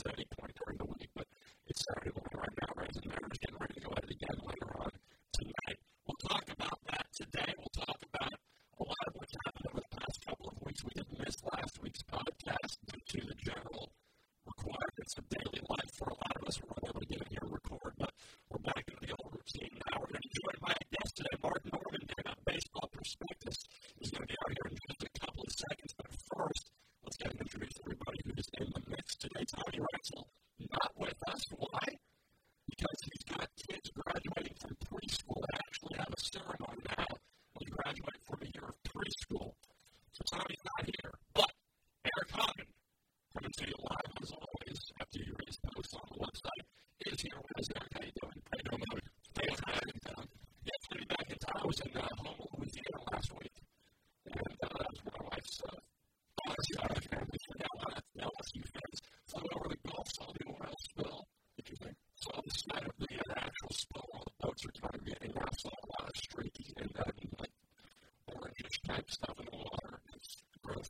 at any point during the week, but it's Saturday morning right now. Rays and Mariners getting ready to go at it again later on tonight. We'll talk about that today. We'll talk about a lot of what's happened over the past couple of weeks. We didn't miss last week's podcast due to the general requirements of daily life for a lot of us. We weren't able to get in here and record, but we're back into the old routine now. We're going to join my guest today, Mark Norman, about Baseball Prospectus. He's going to be out here in just a couple of seconds, but first, let's get him introduce everybody who is in the mix today. Tommy Reitzel, not with us. Why? Because he's got kids graduating from preschool. They actually have a ceremony now when you graduate from a year of preschool. So Tommy's not here, but Eric Hodman, coming to you live as always after you read his posts on the website, is here with us. Eric, how you doing? How you doing, Mother? Thanks for having me, Tom. Yeah, it's going to be back in town. I was in Houma, Louisiana last week, and that was my wife's family for the LSU fans. Flew over the Gulf, saw the oil spill. Interesting. Saw the side of the actual spill while the boats are trying to get in. I saw a lot of streaky and like orangish type stuff in the water. It's gross.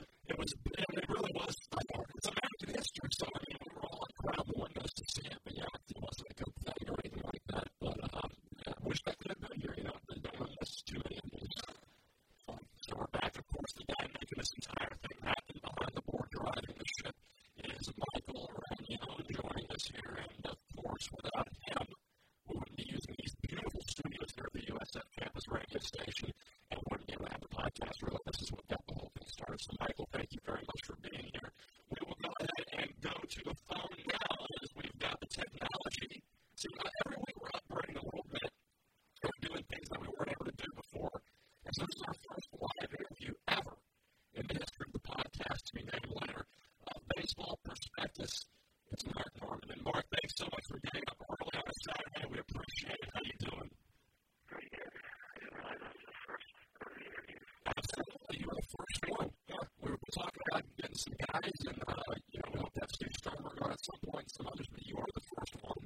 It really was. It's American history, so I mean, we were all around the windows to see it, but yeah, it wasn't a good thing or anything like that. But I wish I could have been here. You know, they don't want to miss too many of these. So we're back. Of course, the guy making this entire thing happen behind the board driving the ship is Michael Aranio joining us here. And of course, without him, we wouldn't be using these beautiful studios here at the USF campus radio station and wouldn't be able to have the podcast. Really, this is what got the whole thing started. So, Michael, thank you very much for being here. We will go ahead and go to the phone now as we've got the technology. So, every week we're operating a little bit. We're doing things that we weren't able to do before. And so this is our first live interview ever in the history of the podcast to be named later. Baseball Prospectus. It's Mark Norman. And Mark, thanks so much for getting up early on a Saturday. We appreciate it. How you doing? Pretty good. I didn't realize I was the first interview. Absolutely. You were the first one. Yeah. We were talking about getting some guys, and we hope to have Steve Sternberg on at some point, some others, but you are the first one.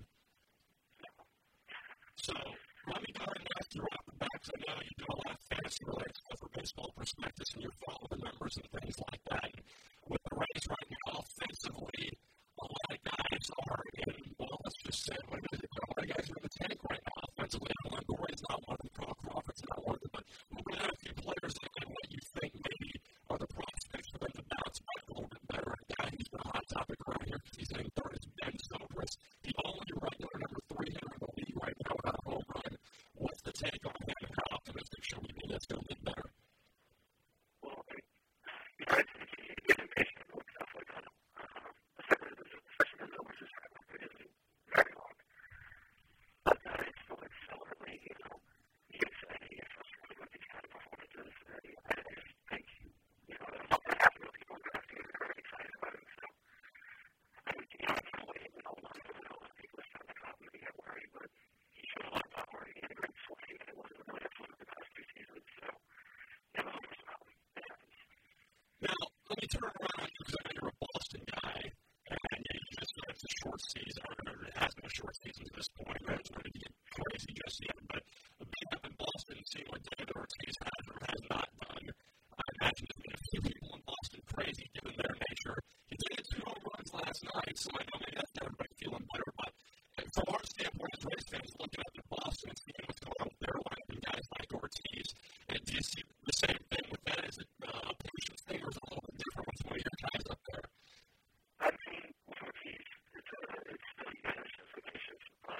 So let me go ahead and ask you right off the bat, because I know you do a lot of fantasy-related stuff for Baseball Prospectus, and you follow the numbers and things like that. And with the Rays right now, offensively, a lot of guys are in, well, let's just say, a lot of guys are in the tank right now offensively. Alan Gordon is not one of them. Carl Crawford's not one of them. But we're going to have a few players that what you think maybe are the prospects for them to bounce back a little bit better. A guy who's been a hot topic around here because he's hitting third is Ben Zobrist, the only regular number 3 hitter in the league right now without a home run. What's the take on him, and how optimistic should we be that's going to get better? Well, you know, it's impatient with stuff like that. Especially the numbers just right now, it isn't very long. But it's still accelerate, you know. You can say, frustrated with these kind of performances. I just think, there's something happening with people drafting and they're very excited about it. So, I can't wait and hold on to it. A lot of people are starting to come and get worried, but he showed a lot of power. He had a great swing, and it wasn't really excellent the past 2 seasons. So, the numbers about it. It happens. Now, let me turn around on you because I know you're a Boston guy, and you just said it's a short season, or it has been a short season to this point. I just wanted to get crazy just yet, but being up in Boston and seeing what David Ortiz has or has not done, I imagine there's been a few people in Boston crazy given their nature. He did get 2 home runs last night, so I know maybe that's got everybody feeling better, but from our standpoint as Rays fans, looking up at Boston and seeing what's going on with their lineup and guys like Ortiz, and do you see the same thing with that? Is it a patience thing, or is it a little bit different with some of your guys up there? I mean, with Ortiz, it's still you gotta show some patience, but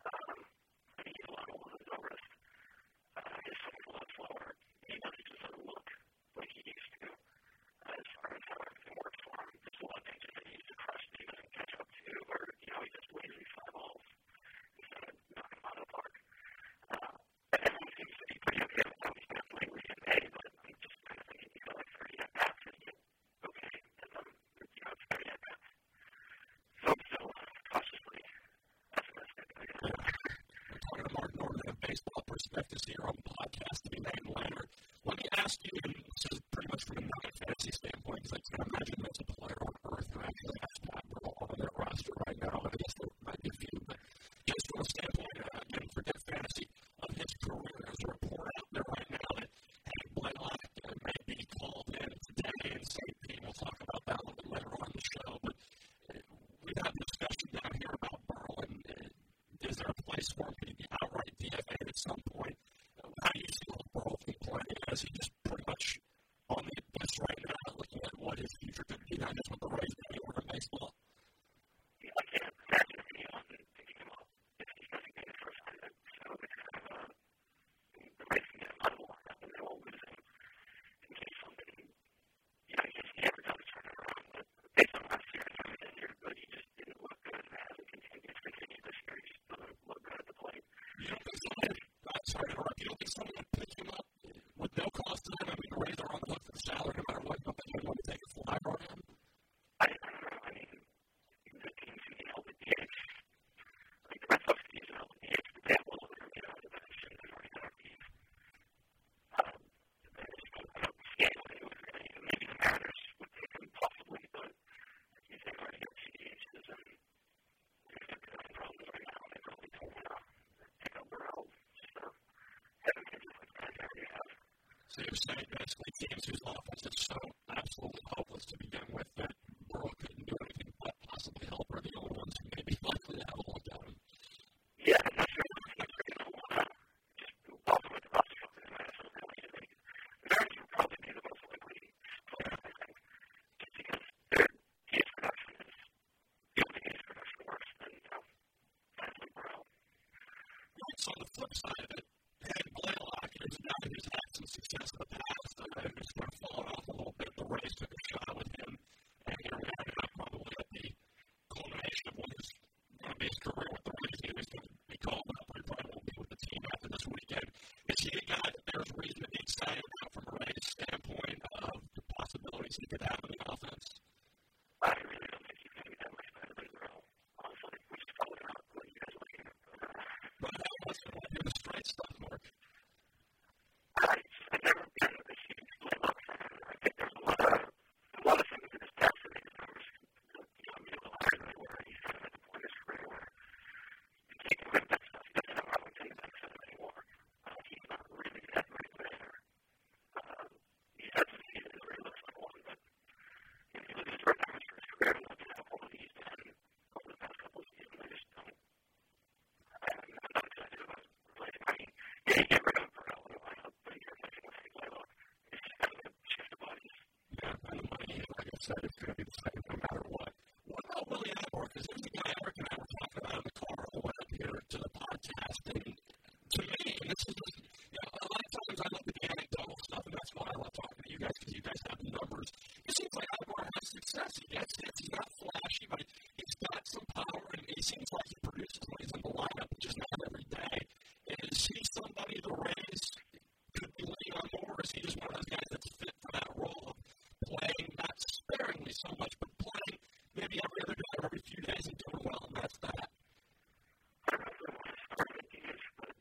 I think he's a lot older than Zobrist. His swing's a lot slower. He just doesn't look like he used to as far as how everything works for him. There's a lot of things that he needs to crush that he doesn't catch up to, or he just lazy fly balls instead of knocking them out of the park. Everyone seems to be pretty okay with how he's been lately in May, but I'm just kind of thinking, like 30 at-bats is okay, and it's 30 at-bats. So I'm still cautiously pessimistic, I guess. We're talking to Mark Norman of Baseball Prospectus here on the podcast to be named later. Let me ask you, and this is pretty much from a non-fantasy standpoint, because I can't imagine there's a player on earth who actually has Pat Burrell on their roster right now. I guess there might be a few, but just from a standpoint, again, forget fantasy, of his career, there's a report out there right now that Hank Blaylock may be called in today in St. Pete. We'll talk about that a little bit later on in the show, but we've is he just pretty much on the abyss right now, looking at what his future could be, not just with the Rays, but over in baseball? I can't imagine if anyone picking him up if he's going to get his first visit. So it's kind of the Rays can get him out of the lineup and they won't lose him in case somebody, he never does turn it around. But based on last year, he was injured, but he just didn't look good and hasn't continued this year. He just doesn't look good at the plate. You don't think someone, sorry to interrupt, you don't think someone would pick him up with no cost to them? I mean, the Rays are on the hook for the salary no matter what. You don't think anyone would take a flyer on him? I don't know. I mean, the teams who can help with DH, like the Red Sox can use help with DH, but they have a little bit of the bench and they've already got these. They just don't have the scale they would really. Maybe the Mariners would take him possibly, but they've already got CDHs and they've got the problems right now. They probably told him to pick up their own. So, having kids with the guys they already have. So you're saying basically teams whose offense is so absolutely hopeless to begin with that Burrow couldn't do anything but possibly help are the only ones who may be likely to have a look at him. Yeah, I'm not sure if they're going to want to just also with the roster structure in Minnesota. The Mariners would probably be the most likely player, I think, just because their DH production is the only DH production worse than guys like Burrow. So on the flip side of it, Blaylock is a guy who's had some success in the past and who's sort of fallen off a little bit. The Rays took a shot with him, and here we are now probably at the culmination of what is going to be his career with the Rays. He was going to be called up, but he probably won't be with the team after this weekend. Is he a guy that there's reason to be excited about from a Rays standpoint of the possibilities he could have in the offense? I really don't think he's going to be that much better than Burrow, honestly, which is probably not what you guys are looking at. But how was it when you're the straight stuff, Mark? I've never been a huge Blaylock fan. I think there's a lot of things in his past that make his numbers be a little higher than they were. He's kind of at the point in his career where you can't do that stuff. He doesn't have Arlington to benefit him anymore. He's not really that great of a hitter. He's had some seasons where he looks like one, but if you look at his numbers for his career and look at how well he's done over the past couple of seasons, I just don't. I'm not excited about replacing. I mean, yeah, you get rid of Burrow in the lineup, but you're replacing with Blaylock. It's just kind of a shift of bodies. Yeah, and the money, like I said, it's going to be the same no matter what. What about Willie Ivor? Because there's a guy Eric and I were talking about in the car on the way up here to the podcast. And to me, and this is just, a lot of times I look at the anecdotal stuff, and that's why I love talking to you guys, because you guys have the numbers. It seems like Ivor has success. He gets hits. He's not flashy, but he's got some power, and he seems like he produces when he's in the lineup, which is not every day. Is he somebody the Rays could be leaning on more, or is he just one of those guys that's fit for that role of playing, not sparingly so much, but playing maybe every other day or every few days and doing well, and that's that? I don't know if I want to start with DH, but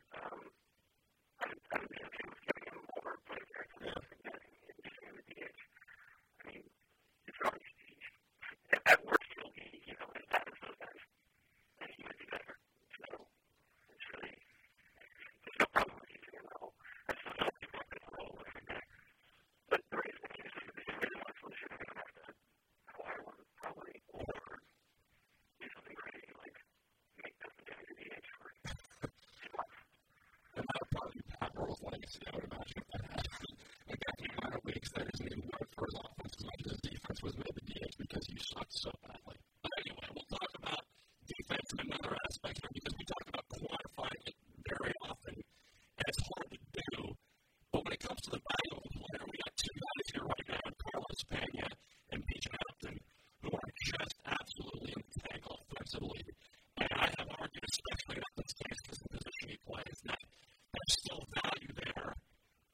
I would be okay with giving him more play characteristics and using him at DH. I mean, it's obviously, at worst, he'll be, as bad as those guys, and he would be better. So, it's really, there's no problem with using him at all. I still don't think he's going to roll every day. But the Rays can use him if they really want to lose him. They're going to have to acquire one, probably, or do something crazy like make them the DH for 2 months. And that would probably be Pat Burrow's legacy, I would imagine, if that happened. Like, after the minor leagues, that isn't even work for his offense as much as his defense was made the DH because you sucked so badly. But anyway, we'll talk about defense in another aspect here because we talk about quantifying it very often, and it's hard to do. But when it comes to the value of a player, we got two guys here right now, Carlos Pena and Bijan Upton, who are just absolutely in the tank offensively. And I have argued, especially in Upton's case, because of the position he plays, that there's still value there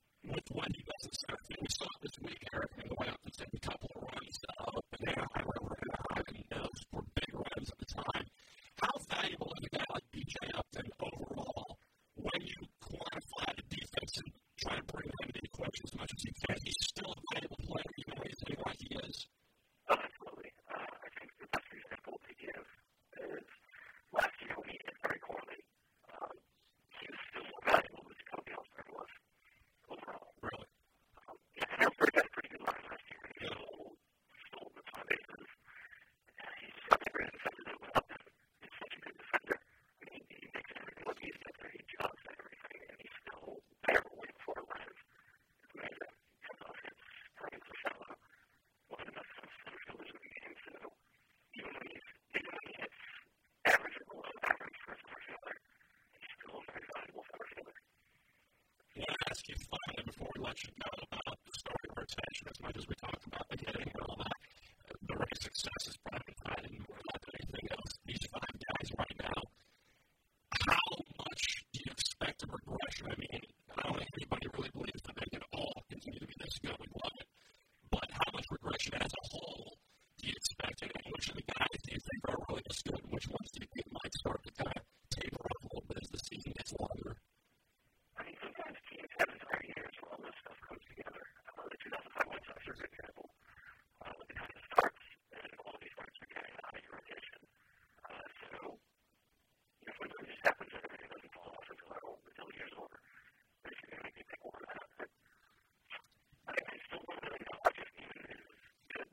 we let you know about the starting rotation, as much as we talked about the hitting and all that, the Rays' success is probably tied in more than anything else. These five guys right now, how much do you expect a regression? I mean, I don't think anybody really believes that they can all continue to be this good. We love it. But how much regression as a whole do you expect? And which of the guys do you think are really this good? And which ones do you think might start to kind of taper off a little bit as the season gets longer? I mean, sometimes teams have entire years where all this stuff comes together. The 2005 White Sox are a good example. With the kind of starts and quality starts you're getting out of your rotation. So, sometimes it just happens that everything doesn't fall off until the year's over. But if you're going to make me pick one of that, I still don't really know what this team is good.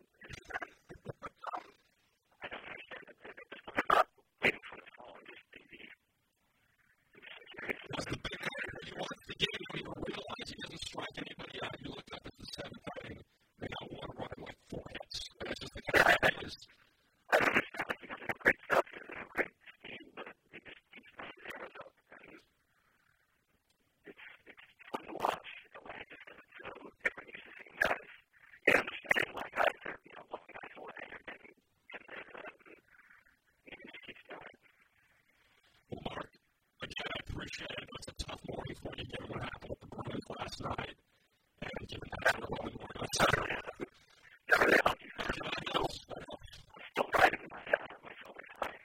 I don't understand it. They're just not waiting for the fall and just be curious. Was the big hitter you watched the game when you realized he doesn't strike anybody out? You looked up at the seventh inning, they got one run and like 4 hits. That's just the kind of thing is. I don't understand. Like, he doesn't have great stuff. He doesn't have great speed, but he just keeps throwing his arrows up. And it's fun to watch in a way just because it's so different. You're just seeing guys. You understand why guys are, blowing guys away or getting there, and he just keeps doing it. Well, Mark, again, I appreciate it. It was a tough morning for you given what happened with the Bruins last night. And given that it's a rolling morning on Saturday. Never really hockey fan. I'm still riding my shoulder high.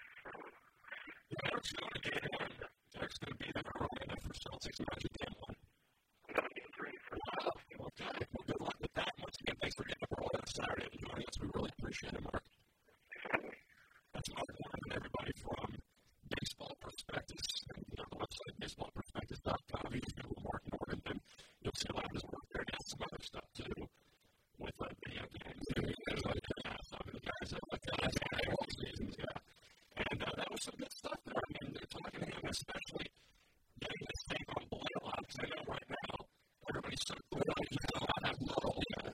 Eric's going to game one. Eric's going to be there early enough for Celtics match at game one. I'm going to game 3 for wow. Okay. Well, good luck with that. Once again, thanks for getting up early on Saturday and joining us. We really appreciate it, Mark. That's Mark Warren and everybody from Baseball Prospectus and the website baseballprospectus.com. You can Google Mark Norman and you'll see a lot of his work there. He has some other stuff too with video games. Some of the guys that like that all seasons, And that was some good stuff there. I mean, they're talking to him, especially getting this take on Blaylock, because I know right now everybody's so good on him. I have no idea.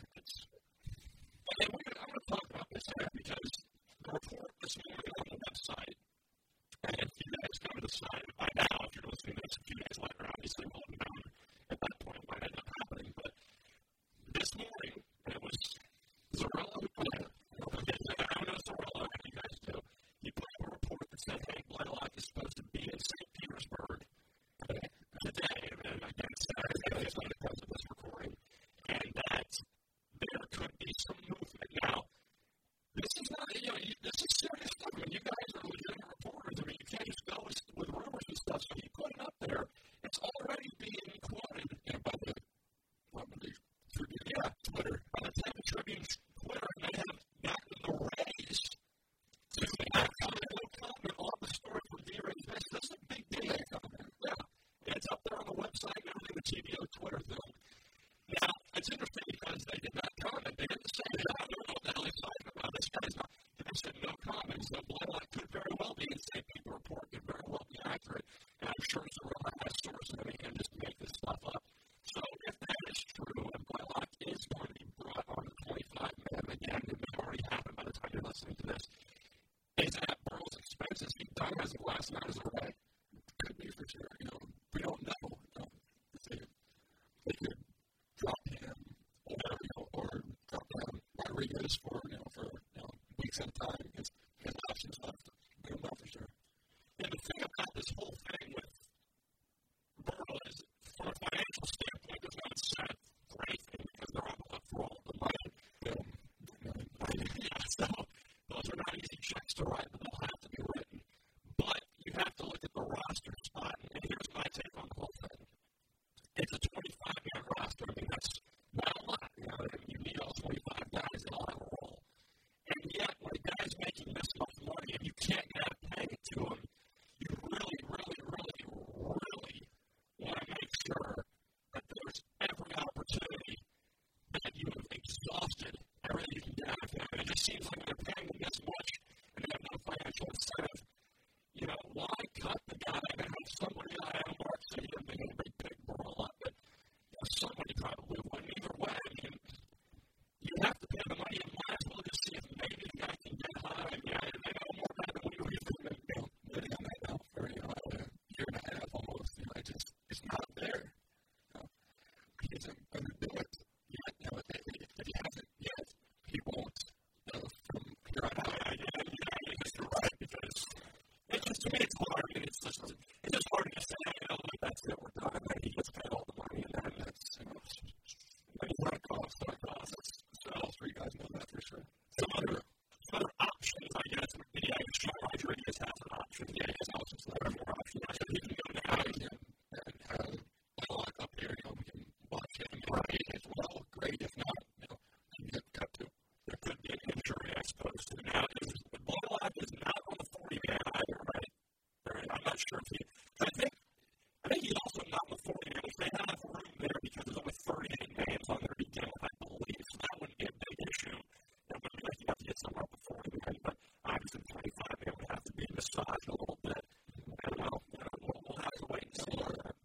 And I'm going to talk about this here because the report this morning on the website, and if you guys come to the site by now, if you're listening to this a few days later, obviously we'll have known at that point what ended up happening. But this morning, it was Zorella who put it. I know Zorella, and you guys do. He put up a report that said, hey, Blaylock is supposed to be in St. Petersburg today. And again, Saturday is not the cause of this recording. And that there could be some movement. Now, this is not, this is serious stuff. I mean, you guys are legitimate reporters. I mean, you can't just go with rumors and stuff. So you put it up there. It's already being quoted by the Tribune, Twitter. By the Tampa Tribune's Twitter, and they have gotten the Rays to have comment on the story from D-Rays. This is a big deal. It's up there on the website and everything, the TVO Twitter thing. Now, it's interesting because they did not comment. They didn't say, I don't know what the hell he's talking about. This guy's not. They said no comment. So Blaylock could very well be in St. Pete. The report could very well be accurate. And I'm sure Zorella has sources. I mean, he can just make this stuff up. So if that is true, and Blaylock is going to be brought on the 25-man, again, it may already happen by the time you're listening to this, is at Burrow's expense. Is he done as of last night as a Ray? Could be for sure. We don't know. They could drop him or drop down Rodriguez for weeks at a time. His options left. We don't know for sure. And the thing about this whole thing with Burrow is, from a financial standpoint, does not set for anything because they're on the hook for all the money. So those are not easy checks to write, but they'll have to be written. But you have to look at the roster spot, and here's my take on the whole thing. It's a 25-man roster. I mean, that's not a lot. You need all 25 guys that all have a role. And yet, when guys massaged a little bit. And we'll have to wait and see.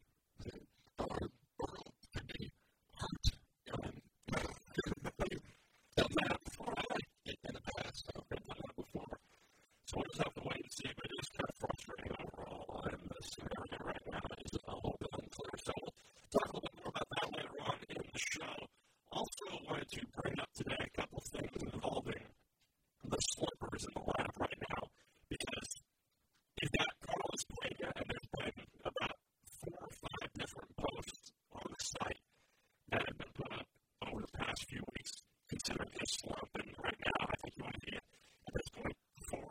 So we'll just have to wait and see, but it is kind of frustrating overall. And the scenario right now is a little bit unclear. So we'll talk a little bit more about that later on in the show. Also wanted to bring up today a couple of things involving the slippers in the lab right now, because you've got Carlos Pena, and there's been about 4 or 5 different posts on the site that have been put up over the past few weeks, considering his slump. And right now, I think you want to be at this point for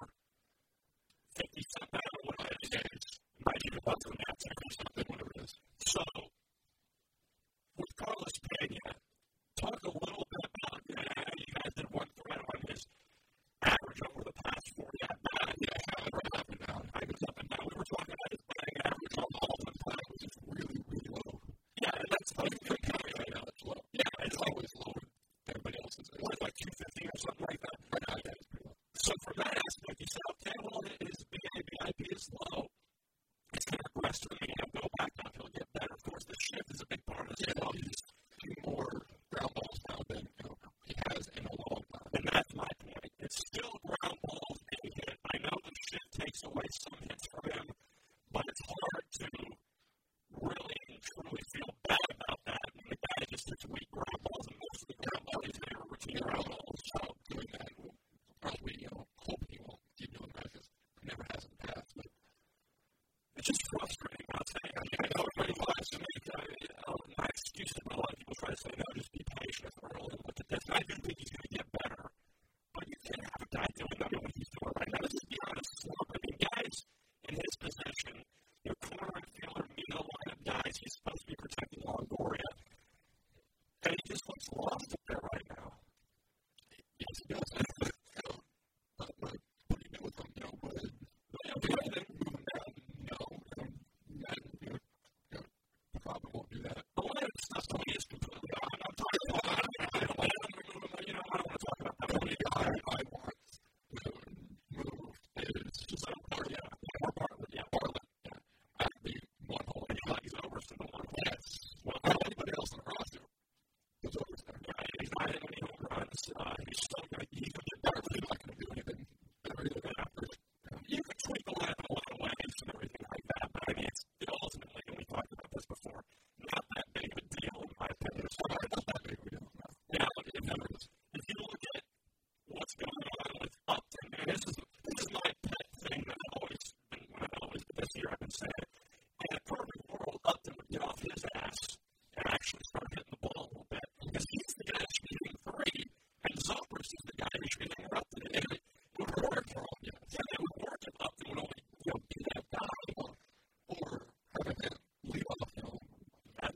50-something, I don't know what it is. Might even about to that, 70-something, whatever it is. So, with Carlos Pena, talk a little bit about, you guys did one thread on his average over the past 40 at bat. Right up and down. I was up and down. We were talking about his batting average on all the time, which is really, really low. Yeah, and that's like right now, it's low. Yeah, it's always lower than everybody else's. It was like 250 or something like that. Right now, yeah, it's pretty low. So from that aspect, you said, okay, well, his BIP is low. It's going to regress to the mean. He'll go back up. He'll get better. Of course, the shift is a big part of this. Yeah, he's just doing more ground balls now than he has in a long time. And that's my point. It's still ground balls being hit. I know the shift takes away some hits from him, but it's hard to really and truly feel bad about that when the guy just hits weak ground balls, and most of the ground balls he's never routine ground balls. So doing that will probably, hope he won't keep doing that because he never has in the past. But it's just frustrating. I'll say. I know everybody tries to make my excuse, but a lot of people try to say, no, just be patient early and look at this. And I do think he's going to get better, but you can't have a guy doing what he's doing right now. Let's just be honest. I mean, guys in his position, corner infielder, middle lineup guys, he's supposed to be protecting Longoria, and he just looks lost up there right now. Yes, he does. What do you do with him? Would move him down? No. And probably won't do that. But when it's not somebody is completely off, I'm talking about I don't want to talk about that. The only guy I want to move is Bartlett. Yeah. At the one hole. And he's over to the one hole. Yes. Well, I don't know anybody else on the roster. He's over there. Yeah, he's not hitting any home runs. He's still going to get better, but he's not going to do anything better than after. You can tweak the line in a lot of ways and everything like that, but I mean, it's ultimately, and we talked about this before, not that big of a deal, in my opinion. It's not that big of a deal. Now, if you look at what's going on with Upton, and this is my pet thing that I've always been, this year I've been saying, in a perfect world, Upton would get off his ass and actually start hitting the ball a little bit, because he's the guy that should be hitting 3, and Zobrist is the guy who should be hitting Upton, and it would work for him. Yeah, it would work if Upton would only, be that guy, or having him lead off, at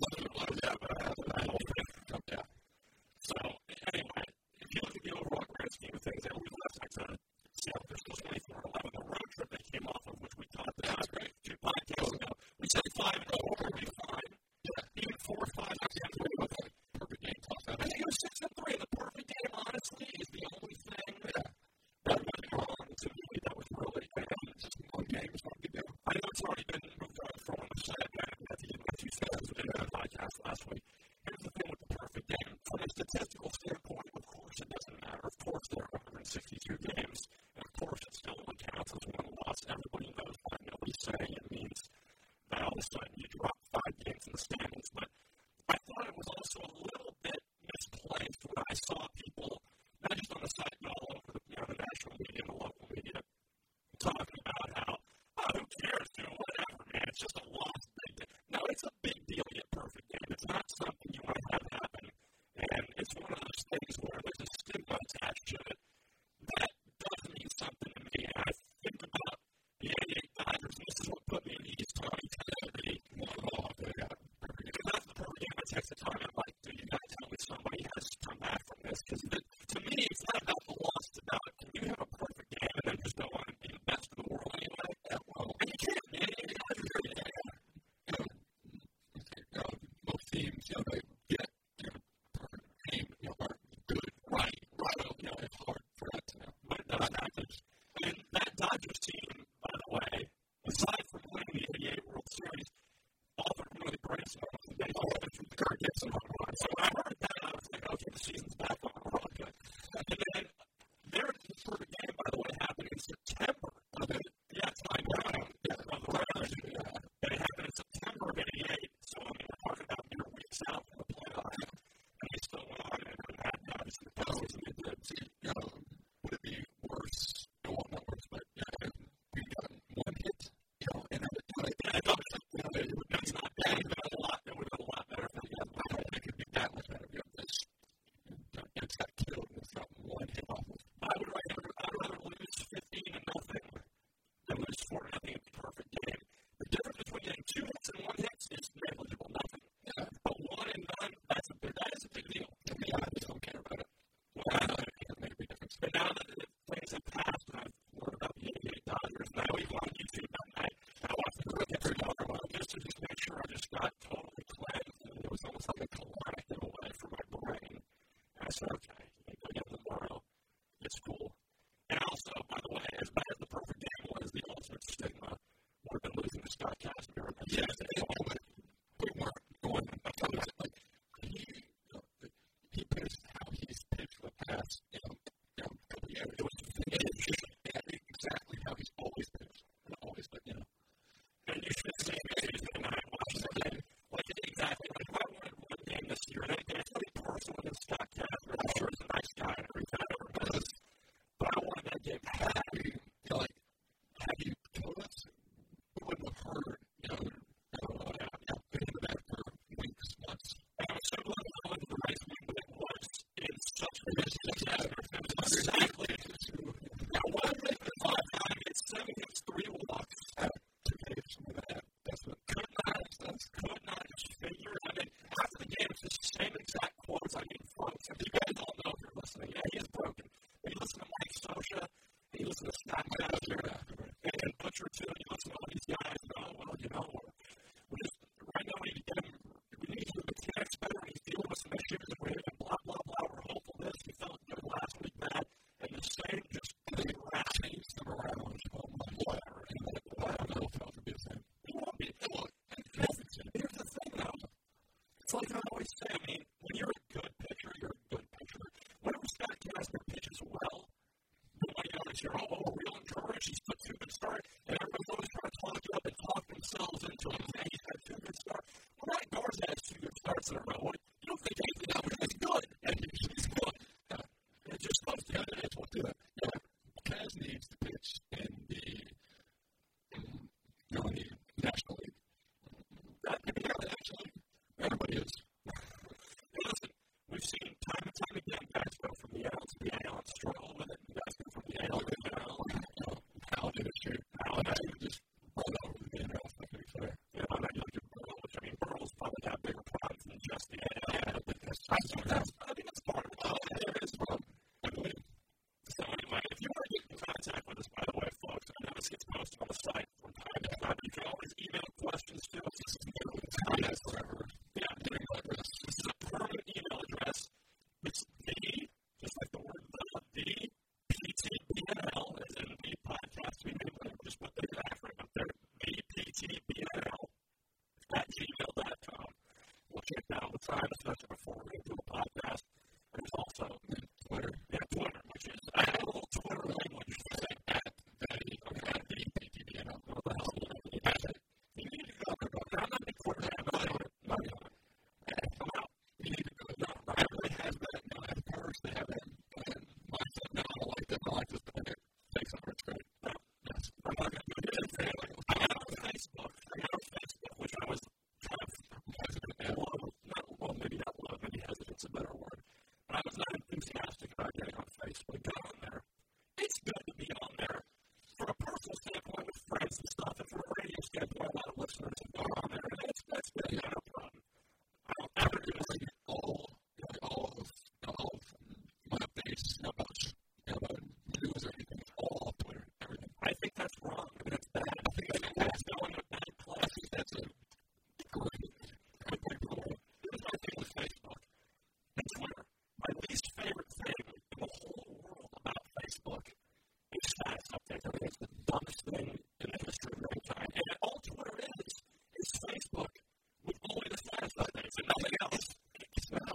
yeah. So, anyway, if you look at the overall grand scheme of things, we left Seattle Pistons 24-11, the road trip they came off of, which we talked about 2 podcasts ago. We said 5-0 would be fine. Yeah. Even 4 or 5, I can't agree with that. Perfect game, toss out. I think it was 6-3, and the perfect game, honestly, is the only thing that went wrong to me that was really, just one game is what we do. I know it's already been moved on from the side, but I had to give my 2 cents in that podcast last week. Here's the thing with the perfect game. From a statistical standpoint, of course, it doesn't matter. Of course, there are 162 games, and of course, it still only counts as 1 loss. Everybody knows that. Nobody's saying it means that all of a sudden you drop 5 games in the standings. But I thought it was also a little bit misplaced when I saw people, not just on the site, but all over the national media and the local media, talking about how, who cares, whatever, man, it's just a loss. No, it's a big deal to get perfect game. It's not something you want to have happen. And it's one of those things where there's a stigma attached to it that does mean something to me. And I think about the 88 Dodgers, and this is what put me in the East County today. Because that's the perfect game that takes the time. I'm like, dude, you got to tell me somebody has come back from this. Because to me, it's not about the loss. It's about, can you have a perfect game and then just go on and be the best in the world anyway? And you can't, man. Most teams, they get perfect game, are good, right. It's hard for that to know. But those Dodgers, and that Dodgers team said, okay, again tomorrow. It's cool. And also, by the way, as bad as the perfect game was, the ultimate stigma would have been losing to Scott Kazmir. Yes, we weren't going. Like he pitched how he's pitched for the past, couple years. It was exactly how he's always pitched. Always, but And you should have seen it when I watched the game. Like exactly. Like if I wanted one game this year, and it's really personal against Scott Kazmir. I'm sure he's a nice guy and everything. But I wanted that game. Had you told us, we wouldn't have heard, been into that for weeks, months. And I was so glad I went to the race week, but it was in such a exactly. Now, one thing at 5 it's 7 against 3 walks. 2 games with that. That's what could not just figure. I mean, after the game, it's the same exact quotes. I mean, folks, if you guys all know if you're listening, yeah, he is broken. You listen to Mike Scioscia, you listen to Scott Kazmir, and Butcher too, and you listen to all these guys, we just, right now we need to get him, we need to do the mechanics better, and he's dealing with some issues, and we're going blah, blah, blah, we're hopeful this, he felt good last week, bad, and the same just change them around, whatever, and I don't know if I'll be the same. He won't be. Here's the thing, though. It's like I always say, I mean, when you're a good pitcher, you're a good pitcher. Whenever Scott Kazmir pitches well, nobody knows you're real encouraged. He's put 2 good starts, and everyone's always trying to talk you up and talk themselves into him. Hey, he's had 2 good starts. Well, Ryan Garza has 2 good starts in a row. You don't think anything else is good. And he's good. It's just supposed to be. It's what do it. Yeah. Kaz needs to pitch in the National League. Actually, everybody is. Listen, we've seen time and time again guys go from the AL to the AL and struggle with it. And guys go from the AL to the AL. How did it shoot? How did it just run over the NL? To be fair. I know you look at Burrow, which I mean, Burrow's probably got bigger problems than just the AL. I think that's part of it. There is one, I believe. So anyway, if you want to get in contact with us, by the way, folks, I know this gets posted on the site from time to time. You can always email questions to us. This is Forever. Yeah, this is a permanent email address. It's just like the word the PTBNL, as in the podcast we made, just put the acronym up there, PTBNL @gmail.com. We'll check that all the time, especially before we do a podcast. There's also Twitter. Yeah, Twitter, which is, I have a little Twitter language for saying at the PTBNL. What the hell is it? You need to go. I'm not a Twitter. Come out. You need to go. No, Everybody has that. At first, they have that. And mine said, no, I don't like that. I like this, but then it takes over. It's great. No. Yes. I'm not going to do this. I got on Facebook. Which I was kind of well, maybe not love, maybe hesitant's a better word. But I was not enthusiastic about getting on Facebook. Got on there. It's good to be on there from a personal standpoint with friends and stuff, and from a radio standpoint, a lot of listeners have gone on there, and that's good. Yeah, no problem. I don't ever do this. All of my updates about news or anything, all off Twitter, everything. I think that's wrong. I mean, that's bad. I think that's going to a bad place. That's a great. Here's my thing with Facebook and Twitter. My least favorite thing in the whole world about Facebook is status updates. I think it's the dumbest thing in the history of mankind. And all Twitter is Facebook with only the status updates and nothing else. It's not.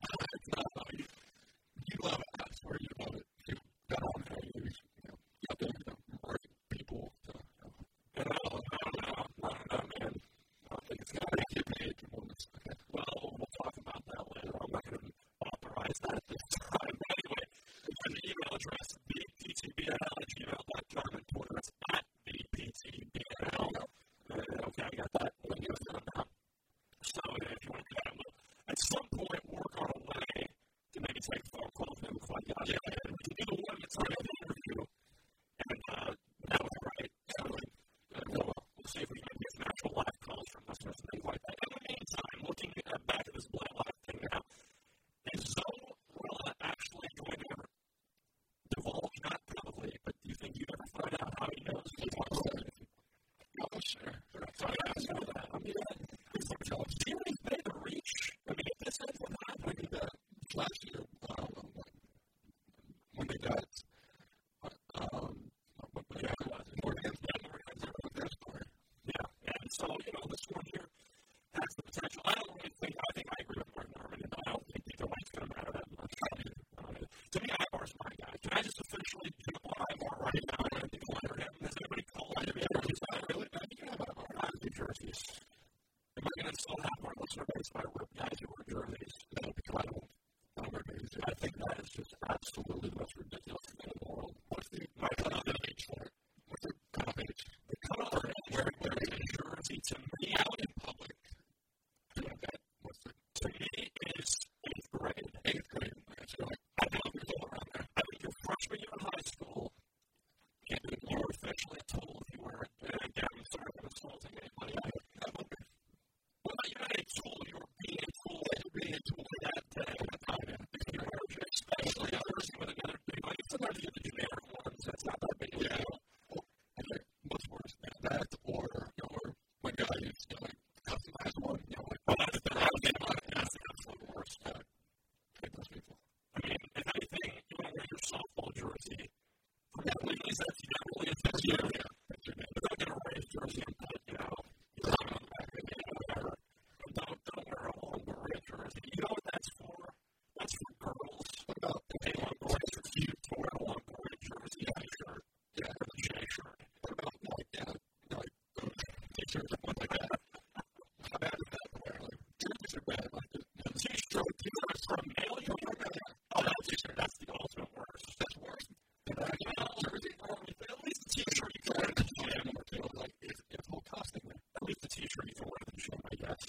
You love it. That's where you love it. You got on there. You have to rate people. And I don't know, man. I think it's going to make you paid for this. Okay. Well, we'll talk about that later. I'm not going to authorize that at this time. But anyway, the email address, bptbnl@gmail.com, and Twitter, it's @bptbnl. Okay, I got that. So if you want to do that, we'll at some point work on a way to maybe take phone calls and everything like that. Yeah, we can do the one that's on the interview, and that was right. So we'll see if we can get some actual live calls from listeners and things like that. In the meantime, looking back at this Black Live thing now, is Zoe actually going to divulge? Not probably, but do you think you'd ever find out how he knows? Oh, sure. So I know that. I mean, do you think they made the reach? I mean, if this ends up happening, last year, surveys by guys who wear jerseys. I think that is just absolutely the most ridiculous thing in the world. What's the cutoff age for it? What's the cutoff age? The cutoff age wearing a jersey to me out in public. To me is 8th grade. 8th grade. So I know you're all around there. I think your freshman year in high school, and you're officially told if you wear it. And again, I'm sorry if I'm insulting anybody. Well, you're not a tool. You're being a tool. You're being a tool that day. Especially jersey with another big. Like sometimes you get the generic ones. That's not that big. Yeah. And they're much worse than that. Or when guys customize one. That's the absolute worst. Hate those people. I mean, if anything, you want to wear your softball jersey. At least that's really a jersey. You're not going to wear a jersey and put, whatever. Don't wear a long Maria jersey. You know what that's for? That's for girls. They want boys are cute to wear a long Maria jersey t-shirt. Yeah, or the J shirt. What about t-shirts and ones like that? How bad is that? Jerseys are bad. T-shirt, t-shirts for a male, you don't wear that. Oh, that t-shirt, that's the ultimate worst. That's worse. Jersey, at least the t-shirt you can wear to the gym. It's whole costing there. At least the t-shirt you can wear to the gym, I guess.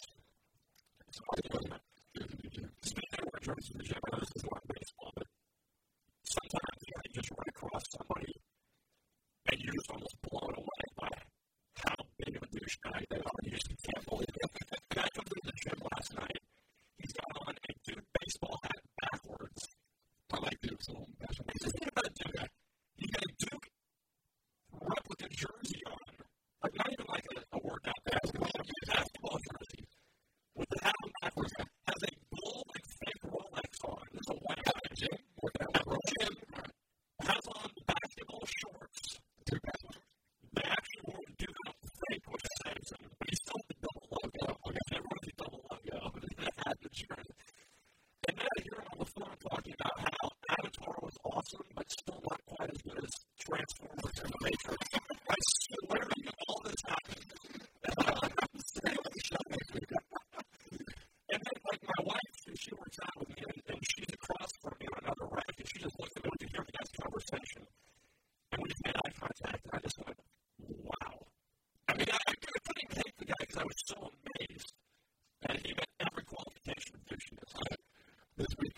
Speaking of wearing jerseys to the gym, I know this is not baseball, but sometimes you just run across somebody and you're just almost blown away by how big of a douchebag they are. You just can't believe it. The guy comes into the gym last night. He's got on a Duke baseball hat backwards. I like Duke, so he's just about a Duke. He's got a Duke replica jersey on. Like, not even like a workout basketball jersey. With the hat on backwards, has a gold and fake Rolex on. There's a white guy in the gym. Gym has on basketball shorts. They actually wore the Duke on fake, which saves him. But he's still the double logo. Everyone's the double logo. They had the shirt. And then I hear him on the phone talking about how Avatar was awesome, but still not quite as good as Transformers and the Matrix. I swear to you, all this happened. And then, my wife, she works out with me, and she's across from me on another rack, and she just looks at me, we can hear the guy's conversation. And we just made eye contact, and I just went, wow. I mean, I couldn't even hate the guy because I was so amazed that he met every qualification of douchiness. This week,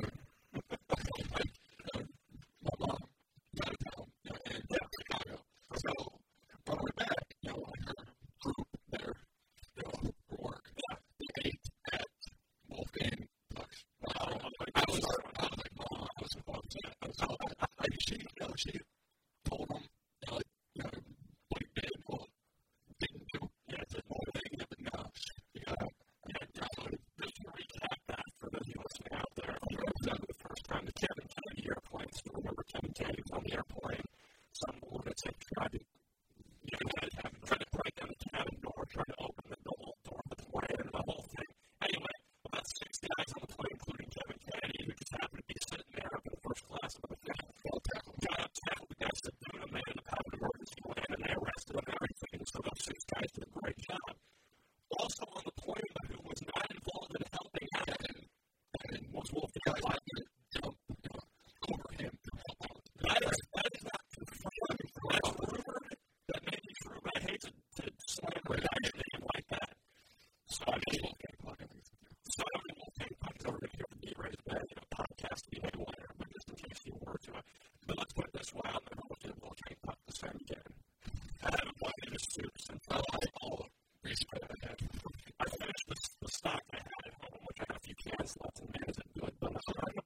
my mom got a town in Chicago. So, when I went back, her group there, for work, they ate at Wolfgang Puck's. I was like, Mom, I was upset. She told them, what he did, didn't do. Yeah, it's a whole thing, but no, you gotta download it. Just to recap that for those of you listening out there, I represented the first time the Kevin Kennedy airplane. So remember Kevin Kennedy was on the airplane. Some lunatic tried to break down the cabin door, trying to open the double door of the plane and the whole thing. Anyway, about 6 guys on the plane, including Kevin Kennedy, who just happened to be sitting there up in the first class of the plane, got up, tackled the guy, said, "Dude, I'm in a power emergency land," and they arrested him and everything. And so those 6 guys did a great job. Also on the plane, but who was not involved in helping out and was Wolfgang Puck to jump over him to help out. That is not confirmed. That's rumored. That may be true, but I hate to slam a guy's name like that. So I mean, Wolfgang Puck, I think it's true. So I don't think Wolfgang Puck is ever going to hear the D-Rated Bad podcast to be haywire, but just in case you were to it. But let's put it this way, I'll never look at Wolfgang Puck the same again. I haven't played in his suit since all the respect I had. I finished the stock I had at home, which I had a few cans left, and man, is it good, but I'm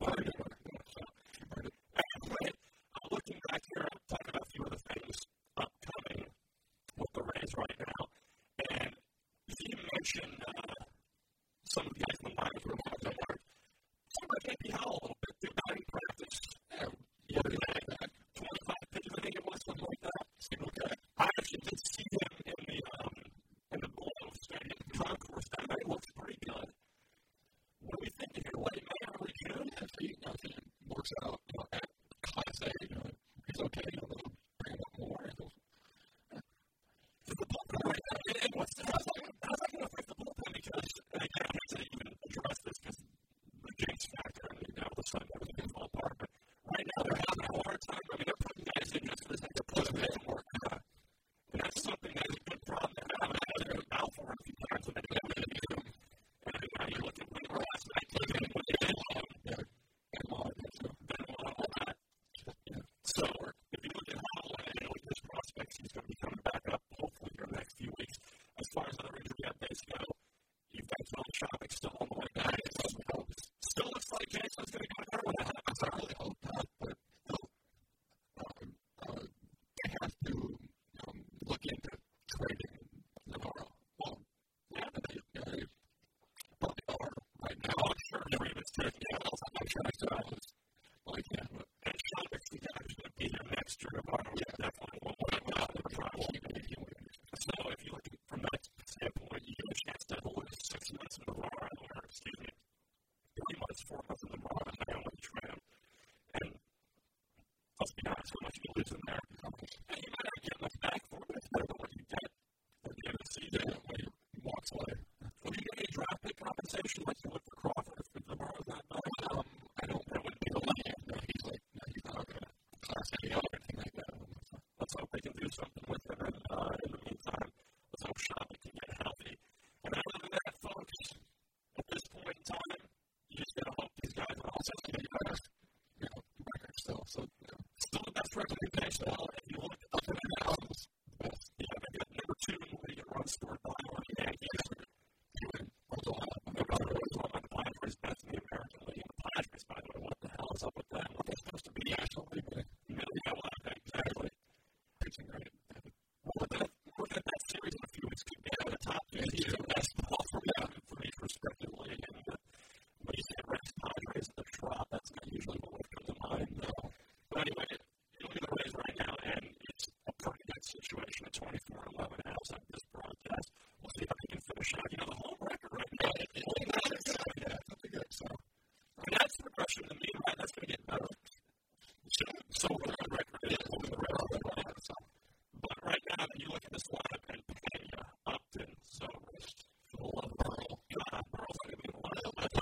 let's be honest, how much you lose in there. And you might not get much back for it, but it's better than what you get at the end of the season when he walks away. Would you give me a draft pick compensation like you would for Crawford if tomorrow that night? I don't know. It wouldn't be the money. No, he's not going to class any or anything like that. Let's hope they can do something with him. And in the meantime, let's hope Shabbat can get healthy. And other than that, folks, at this point in time, you just got to hope these guys are also going to get best. Record still. So, still the best record in baseball. If you look up in the analysis, best. Yeah, they got number 2 in the league at runs scored by on the Yankees. The Padres best in the American League. And the Padres, by the way, what the hell is up with them? What they're supposed to be National League. Exactly. Pitching great. We'll look at that series in a few weeks. Could be out of the top 50 of best ball for each respective league. And when you say Rays, Padres, and the Schwab, that's not usually what comes to mind. But anyway, you look at the Rays right now, and it's a pretty good situation at 24-11 outside this broadcast. We'll see how they can finish out. The home record right now. That's good. So, that's the question to me, right? That's going to get better. So what the record is, but right now, when you look at this lineup, and Pena, Upton, Zobrist, Burrell, Burrell's going to be in the lineup. That's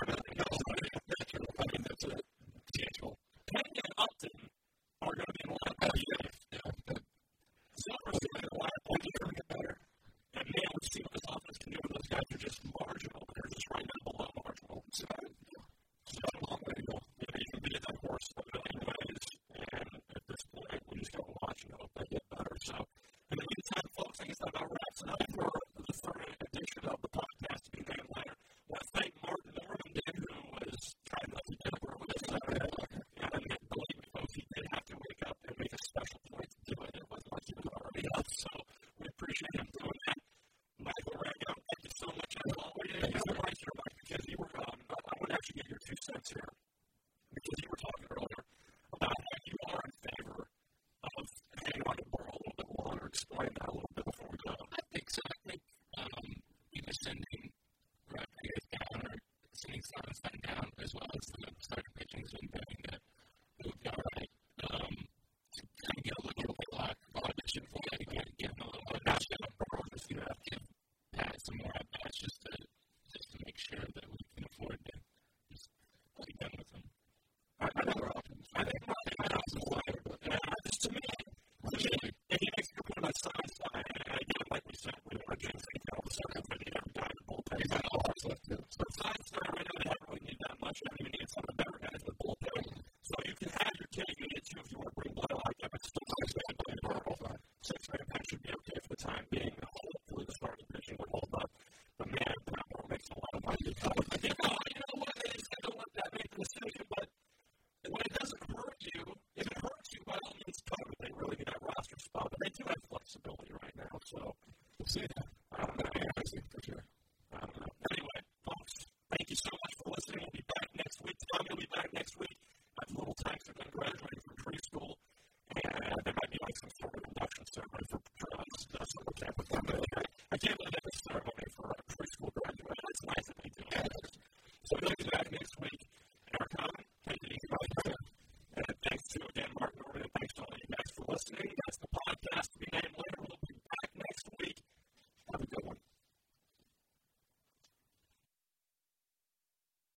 a potential. Pena and Upton are going to be in the lineup. Zobrist is going to be in the lineup. They're going to get better. And man, we've seen what this offense can do. Those guys are just marginal. They're just right now below marginal. So that's a long way to go. You can beat that horse a million ways. And at this point, we just got to watch and hope they get better. So, in the meantime, folks, I guess that about wraps it up for the third edition of the podcast to be named later. I want to thank Martin Norman, who was trying not to get up early this Saturday. And believe me, folks, he did have to wake up and make a special point to do it. It wasn't like he was already up. So, we appreciate him doing that. Michael Ragone, thank you so much. As always, because you were, I want to actually get your 2 cents here, because you were talking earlier about how you are in favor of hanging on to Burrow a little bit longer. Explain that a little bit before we go. I think so. I think either sending Rodriguez down or sending Sorensen down, as well as the starting pitching has been doing that. It would be all right to kind of get a little bit of audition for that again, get him a little bit of Burrow, just give Pat some more at-bats just to make sure that we can afford to just be done with him. I think one thing that helps is